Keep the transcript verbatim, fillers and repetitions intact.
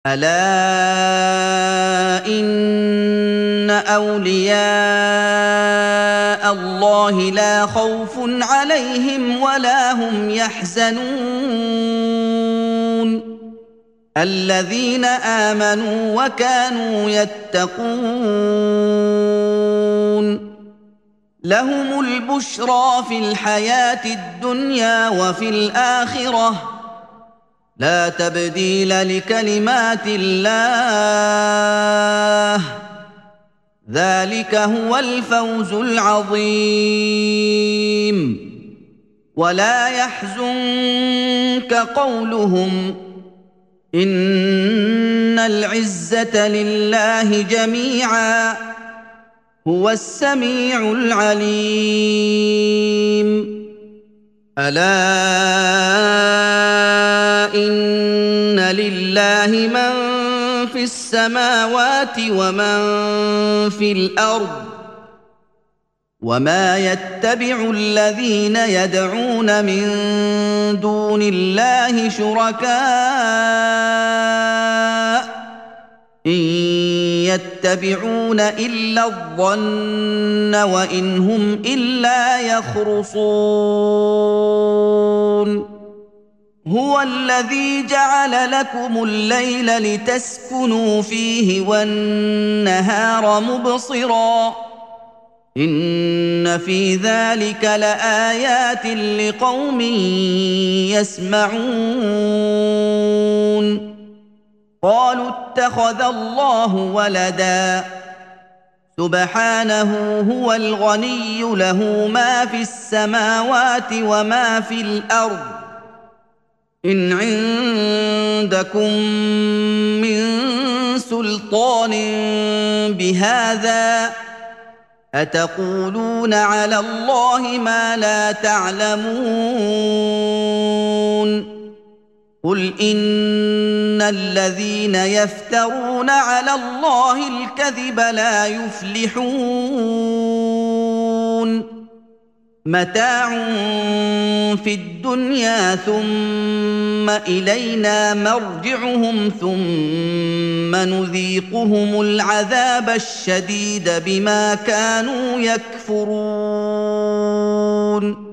ألا إن أولياء الله لا خوف عليهم ولا هم يحزنون الذين آمنوا وكانوا يتقون لهم البشرى في الحياة الدنيا وفي الآخرة لا تبديل لكلمات الله ذلك هو الفوز العظيم ولا يحزنك قولهم إن العزة لله جميعا هو السميع العليم ألا إن لله من في السماوات ومن في الأرض وما يتبع الذين يدعون من دون الله شركاء إن يتبعون إلا الظن وإن هم إلا يخرصون هو الذي جعل لكم الليل لتسكنوا فيه والنهار مبصرا إن في ذلك لآيات لقوم يسمعون قالوا اتخذ الله ولدا سبحانه هو الغني له ما في السماوات وما في الأرض إن عندكم من سلطان بهذا أتقولون على الله ما لا تعلمون قل إن الذين يفترون على الله الكذب لا يفلحون متاع في الدنيا ثم إلينا مرجعهم ثم نذيقهم العذاب الشديد بما كانوا يكفرون